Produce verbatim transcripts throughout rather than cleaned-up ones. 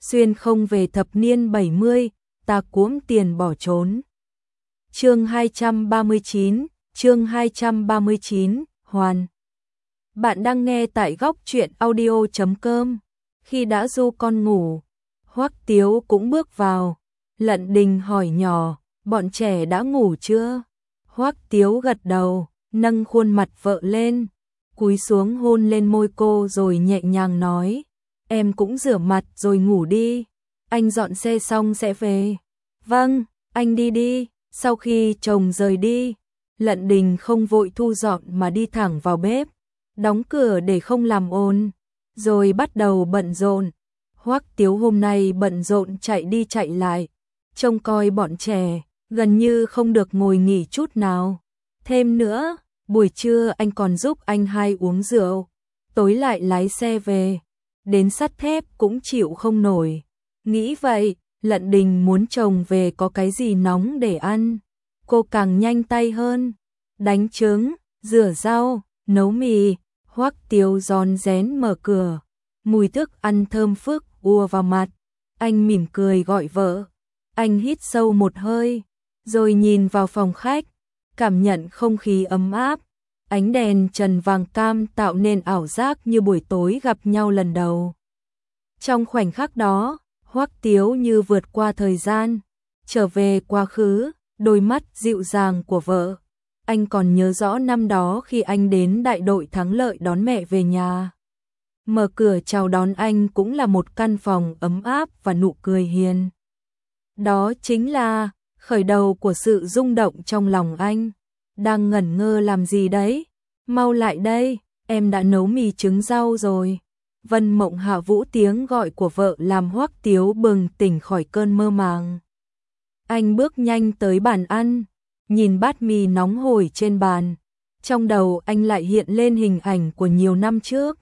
xuyên không về thập niên bảy mươi, ta cuỗm tiền bỏ trốn. Chương hai trăm ba mươi chín, chương hai trăm ba mươi chín, Hoàn. Bạn đang nghe tại góc truyện audio chấm com. Khi đã du con ngủ, Hoắc Tiếu cũng bước vào. Lận Đình hỏi nhỏ, bọn trẻ đã ngủ chưa? Hoắc Tiếu gật đầu, nâng khuôn mặt vợ lên, cúi xuống hôn lên môi cô rồi nhẹ nhàng nói, em cũng rửa mặt rồi ngủ đi, anh dọn xe xong sẽ về. Vâng, anh đi đi. Sau khi chồng rời đi, Lận Đình không vội thu dọn mà đi thẳng vào bếp, đóng cửa để không làm ồn, rồi bắt đầu bận rộn. Hoắc Tiếu hôm nay bận rộn chạy đi chạy lại, trông coi bọn trẻ, gần như không được ngồi nghỉ chút nào. Thêm nữa, buổi trưa anh còn giúp anh hai uống rượu, tối lại lái xe về, đến sắt thép cũng chịu không nổi. Nghĩ vậy, Lận Đình muốn chồng về có cái gì nóng để ăn, cô càng nhanh tay hơn, đánh trứng, rửa rau, nấu mì. Hoắc Tiếu rón rén mở cửa, mùi thức ăn thơm phức ùa vào mặt, anh mỉm cười gọi vợ, anh hít sâu một hơi, rồi nhìn vào phòng khách, cảm nhận không khí ấm áp, ánh đèn trần vàng cam tạo nên ảo giác như buổi tối gặp nhau lần đầu. Trong khoảnh khắc đó, Hoắc Tiếu như vượt qua thời gian, trở về quá khứ, đôi mắt dịu dàng của vợ. Anh còn nhớ rõ năm đó khi anh đến đại đội thắng lợi đón mẹ về nhà. Mở cửa chào đón anh cũng là một căn phòng ấm áp và nụ cười hiền. Đó chính là khởi đầu của sự rung động trong lòng anh. Đang ngẩn ngơ làm gì đấy? Mau lại đây, em đã nấu mì trứng rau rồi. Vân Mộng Hạ Vũ tiếng gọi của vợ làm Hoắc Tiếu bừng tỉnh khỏi cơn mơ màng. Anh bước nhanh tới bàn ăn, nhìn bát mì nóng hổi trên bàn, trong đầu anh lại hiện lên hình ảnh của nhiều năm trước.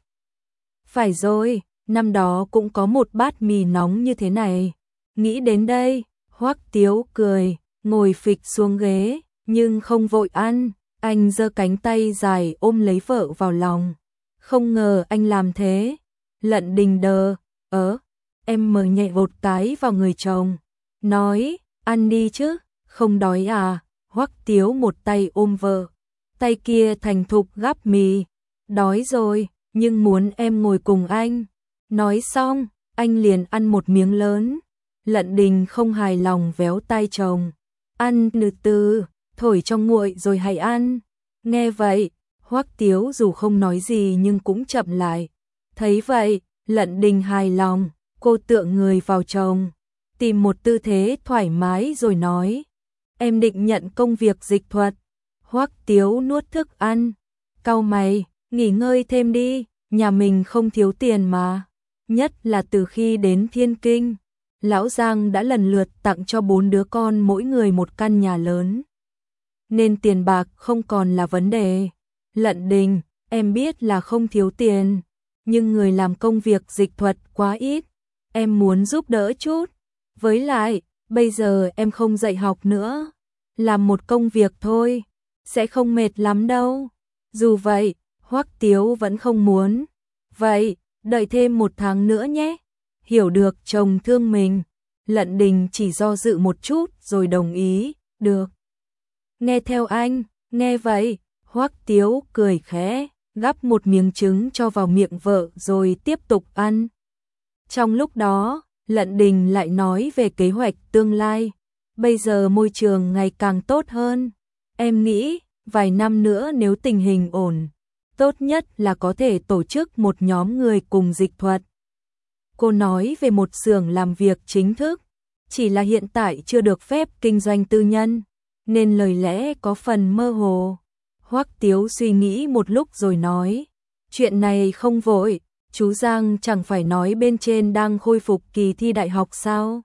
Phải rồi, năm đó cũng có một bát mì nóng như thế này. Nghĩ đến đây, Hoắc Tiếu cười, ngồi phịch xuống ghế, nhưng không vội ăn, anh giơ cánh tay dài ôm lấy vợ vào lòng. Không ngờ anh làm thế. Lận Đình đờ, ớ, em mờ nhẹ một cái vào người chồng, nói, ăn đi chứ, không đói à? Hoắc Tiếu một tay ôm vợ, tay kia thành thục gắp mì, đói rồi, nhưng muốn em ngồi cùng anh. Nói xong, anh liền ăn một miếng lớn. Lận Đình không hài lòng véo tay chồng, ăn từ từ, thổi cho nguội rồi hãy ăn. Nghe vậy, Hoắc Tiếu dù không nói gì nhưng cũng chậm lại. Thấy vậy, Lận Đình hài lòng, cô tựa người vào chồng, tìm một tư thế thoải mái rồi nói, em định nhận công việc dịch thuật. Hoắc Tiếu nuốt thức ăn, cau mày, nghỉ ngơi thêm đi, nhà mình không thiếu tiền mà. Nhất là từ khi đến Thiên Kinh, Lão Giang đã lần lượt tặng cho bốn đứa con mỗi người một căn nhà lớn, nên tiền bạc không còn là vấn đề. Lận Đình, em biết là không thiếu tiền, nhưng người làm công việc dịch thuật quá ít, em muốn giúp đỡ chút. Với lại, bây giờ em không dạy học nữa, làm một công việc thôi, sẽ không mệt lắm đâu. Dù vậy, Hoắc Tiếu vẫn không muốn. Vậy, đợi thêm một tháng nữa nhé. Hiểu được chồng thương mình, Lận Đình chỉ do dự một chút rồi đồng ý, được. Nghe theo anh. Nghe vậy, Hoắc Tiếu cười khẽ, gắp một miếng trứng cho vào miệng vợ rồi tiếp tục ăn. Trong lúc đó, Lận Đình lại nói về kế hoạch tương lai. Bây giờ môi trường ngày càng tốt hơn. Em nghĩ, vài năm nữa nếu tình hình ổn, tốt nhất là có thể tổ chức một nhóm người cùng dịch thuật. Cô nói về một xưởng làm việc chính thức, chỉ là hiện tại chưa được phép kinh doanh tư nhân, nên lời lẽ có phần mơ hồ. Hoắc Tiếu suy nghĩ một lúc rồi nói, chuyện này không vội, chú Giang chẳng phải nói bên trên đang khôi phục kỳ thi đại học sao?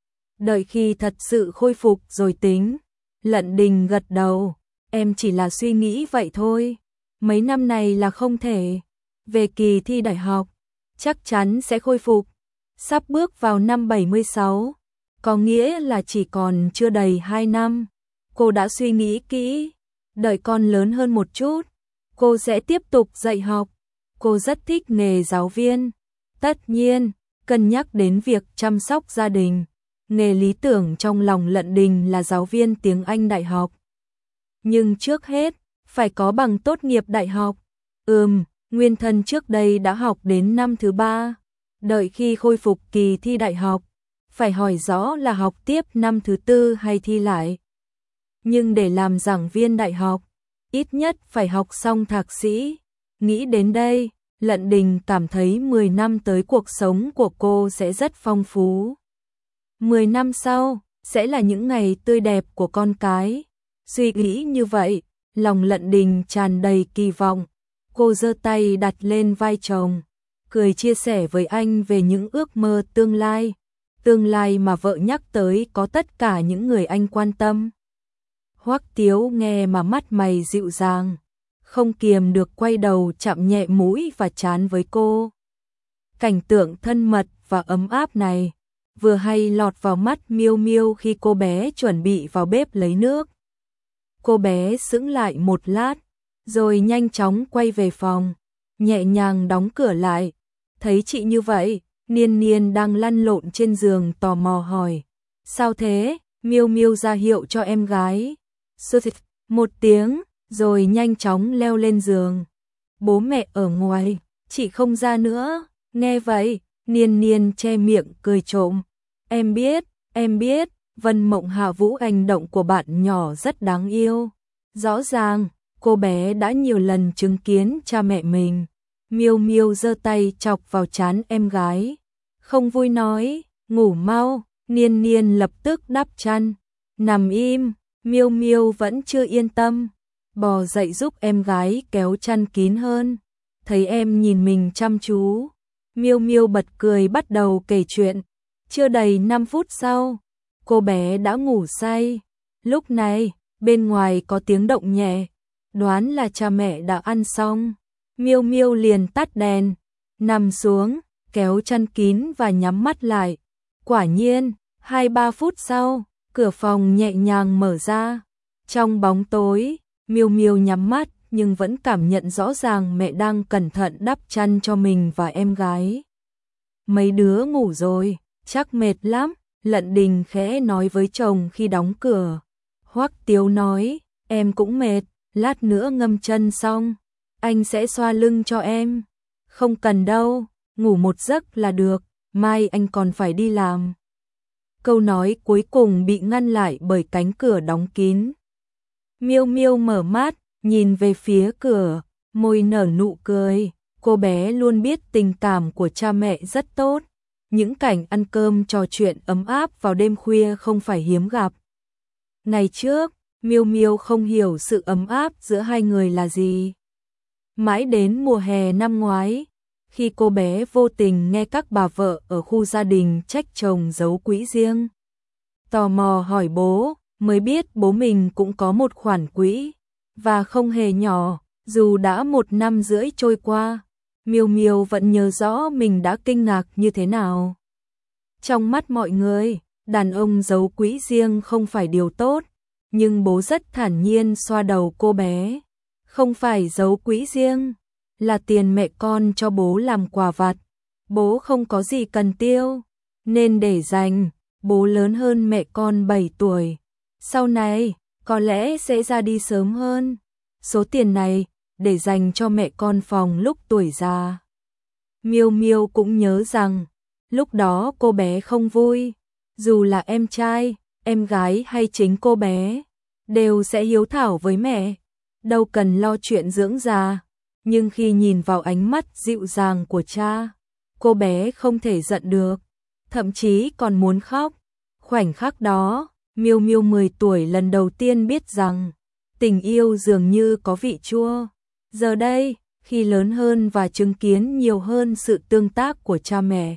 Đợi khi thật sự khôi phục rồi tính. Lận Đình gật đầu, em chỉ là suy nghĩ vậy thôi, mấy năm này là không thể. Về kỳ thi đại học, chắc chắn sẽ khôi phục, sắp bước vào năm bảy mươi sáu, có nghĩa là chỉ còn chưa đầy hai năm. Cô đã suy nghĩ kỹ, đợi con lớn hơn một chút, cô sẽ tiếp tục dạy học. Cô rất thích nghề giáo viên. Tất nhiên, cân nhắc đến việc chăm sóc gia đình. Nghề lý tưởng trong lòng Lận Đình là giáo viên tiếng Anh đại học. Nhưng trước hết, phải có bằng tốt nghiệp đại học. Ừm, nguyên thân trước đây đã học đến năm thứ ba. Đợi khi khôi phục kỳ thi đại học, phải hỏi rõ là học tiếp năm thứ tư hay thi lại. Nhưng để làm giảng viên đại học, ít nhất phải học xong thạc sĩ. Nghĩ đến đây, Lận Đình cảm thấy mười năm tới cuộc sống của cô sẽ rất phong phú. mười năm sau, sẽ là những ngày tươi đẹp của con cái. Suy nghĩ như vậy, lòng Lận Đình tràn đầy kỳ vọng. Cô giơ tay đặt lên vai chồng, cười chia sẻ với anh về những ước mơ tương lai. Tương lai mà vợ nhắc tới có tất cả những người anh quan tâm. Hoắc Tiếu nghe mà mắt mày dịu dàng, không kiềm được quay đầu chạm nhẹ mũi và trán với cô. Cảnh tượng thân mật và ấm áp này vừa hay lọt vào mắt Miêu Miêu khi cô bé chuẩn bị vào bếp lấy nước. Cô bé sững lại một lát, rồi nhanh chóng quay về phòng, nhẹ nhàng đóng cửa lại. Thấy chị như vậy, Niên Niên đang lăn lộn trên giường tò mò hỏi: "Sao thế?" Miêu Miêu ra hiệu cho em gái. Sụt một tiếng, rồi nhanh chóng leo lên giường. "Bố mẹ ở ngoài, chị không ra nữa." Nghe vậy, Niên Niên che miệng cười trộm. "Em biết, em biết." Vân Mộng Hạ Vũ, hành động của bạn nhỏ rất đáng yêu. Rõ ràng, cô bé đã nhiều lần chứng kiến cha mẹ mình. Miêu Miêu giơ tay chọc vào trán em gái, không vui nói: "Ngủ mau." Niên Niên lập tức đắp chăn. "Nằm im." Miêu Miêu vẫn chưa yên tâm, bò dậy giúp em gái kéo chăn kín hơn. Thấy em nhìn mình chăm chú, Miêu Miêu bật cười bắt đầu kể chuyện. Chưa đầy năm phút sau, cô bé đã ngủ say. Lúc này, bên ngoài có tiếng động nhẹ, đoán là cha mẹ đã ăn xong. Miêu Miêu liền tắt đèn, nằm xuống, kéo chăn kín và nhắm mắt lại. Quả nhiên, hai ba phút sau, cửa phòng nhẹ nhàng mở ra. Trong bóng tối, Miêu Miêu nhắm mắt nhưng vẫn cảm nhận rõ ràng mẹ đang cẩn thận đắp chăn cho mình và em gái. "Mấy đứa ngủ rồi, chắc mệt lắm." Lận Đình khẽ nói với chồng khi đóng cửa. Hoắc Tiếu nói: "Em cũng mệt, lát nữa ngâm chân xong, anh sẽ xoa lưng cho em." "Không cần đâu, ngủ một giấc là được, mai anh còn phải đi làm." Câu nói cuối cùng bị ngăn lại bởi cánh cửa đóng kín. Miêu Miêu mở mắt, nhìn về phía cửa, môi nở nụ cười. Cô bé luôn biết tình cảm của cha mẹ rất tốt. Những cảnh ăn cơm trò chuyện ấm áp vào đêm khuya không phải hiếm gặp. Ngày trước, Miêu Miêu không hiểu sự ấm áp giữa hai người là gì. Mãi đến mùa hè năm ngoái, khi cô bé vô tình nghe các bà vợ ở khu gia đình trách chồng giấu quỹ riêng. Tò mò hỏi bố, mới biết bố mình cũng có một khoản quỹ, và không hề nhỏ. Dù đã một năm rưỡi trôi qua, Miêu Miêu vẫn nhớ rõ mình đã kinh ngạc như thế nào. Trong mắt mọi người, đàn ông giấu quỹ riêng không phải điều tốt, nhưng bố rất thản nhiên xoa đầu cô bé. Không phải giấu quỹ riêng, là tiền mẹ con cho bố làm quà vặt. Bố không có gì cần tiêu, nên để dành. Bố lớn hơn mẹ con bảy tuổi, sau này có lẽ sẽ ra đi sớm hơn. Số tiền này để dành cho mẹ con phòng lúc tuổi già. Miêu Miêu cũng nhớ rằng lúc đó cô bé không vui, dù là em trai, em gái hay chính cô bé, đều sẽ hiếu thảo với mẹ, đâu cần lo chuyện dưỡng già. Nhưng khi nhìn vào ánh mắt dịu dàng của cha, cô bé không thể giận được, thậm chí còn muốn khóc. Khoảnh khắc đó, Miêu Miêu mười tuổi lần đầu tiên biết rằng tình yêu dường như có vị chua. Giờ đây, khi lớn hơn và chứng kiến nhiều hơn sự tương tác của cha mẹ,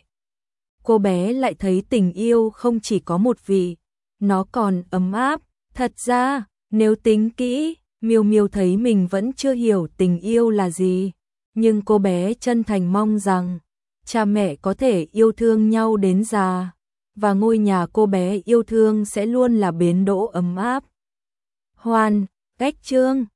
cô bé lại thấy tình yêu không chỉ có một vị, nó còn ấm áp. Thật ra, nếu tính kỹ, Miêu Miêu thấy mình vẫn chưa hiểu tình yêu là gì, nhưng cô bé chân thành mong rằng cha mẹ có thể yêu thương nhau đến già, và ngôi nhà cô bé yêu thương sẽ luôn là bến đỗ ấm áp. Hoàn, cách chương